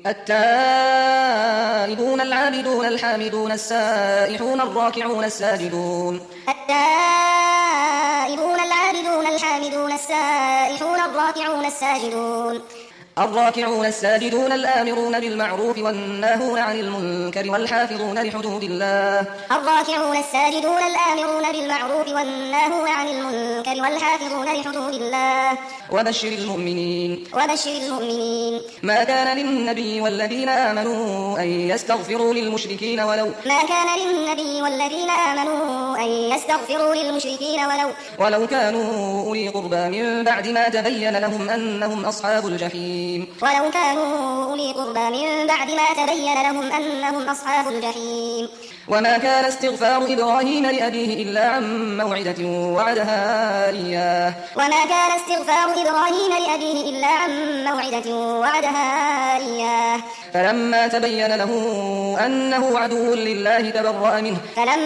التائبون العابدون الحامدون السائحون الراكعون الساجدون التائبون العابدون الحامدون السائحون الراكعون الساجدون الراكعون الساجدون الآمرون بالمعروف والناهون عن المنكر والحافظون لحدود الله الراكعون الساجدون الآمرون بالمعروف والناهون عن المنكر والحافظون لحدود الله وبشر المؤمنين ما كان للنبي والذين آمنوا أن يستغفروا للمشركين ولو كانوا أولي قربى من بعد ما تبين لهم أنهم أصحاب الجحيم وما كان استغفار إبراهيم لأبيه إلا عن موعدة وعدها إياه فلما تبين له أنه عدو لله تبرأ منه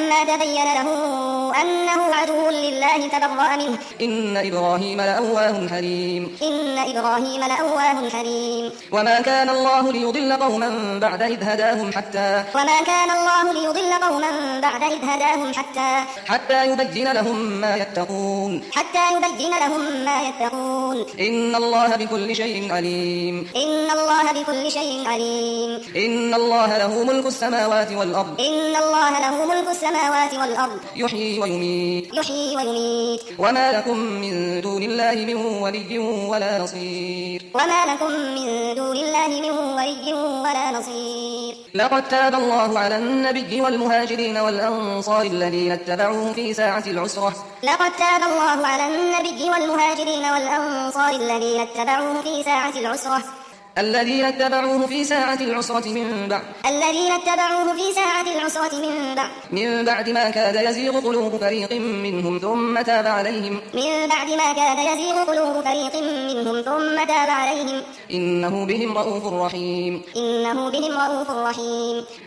إن إبراهيم لأواه حليم وما كان الله ليضل قوما بعد إذ هداهم حتى يبين لهم ما يتقون إن الله بكل شيء عليم إن الله له ملك السماوات والأرض يحيي ويميت وما لكم من دون الله من ولي ولا نصير لقد تاب الله على النبي والمهاجرين والأنصار الذين اتبعوه في ساعة العسرة من بعد ما كاد يزيغ قلوب فريق منهم ثم تاب عليهم إنه بهم رؤوف رحيم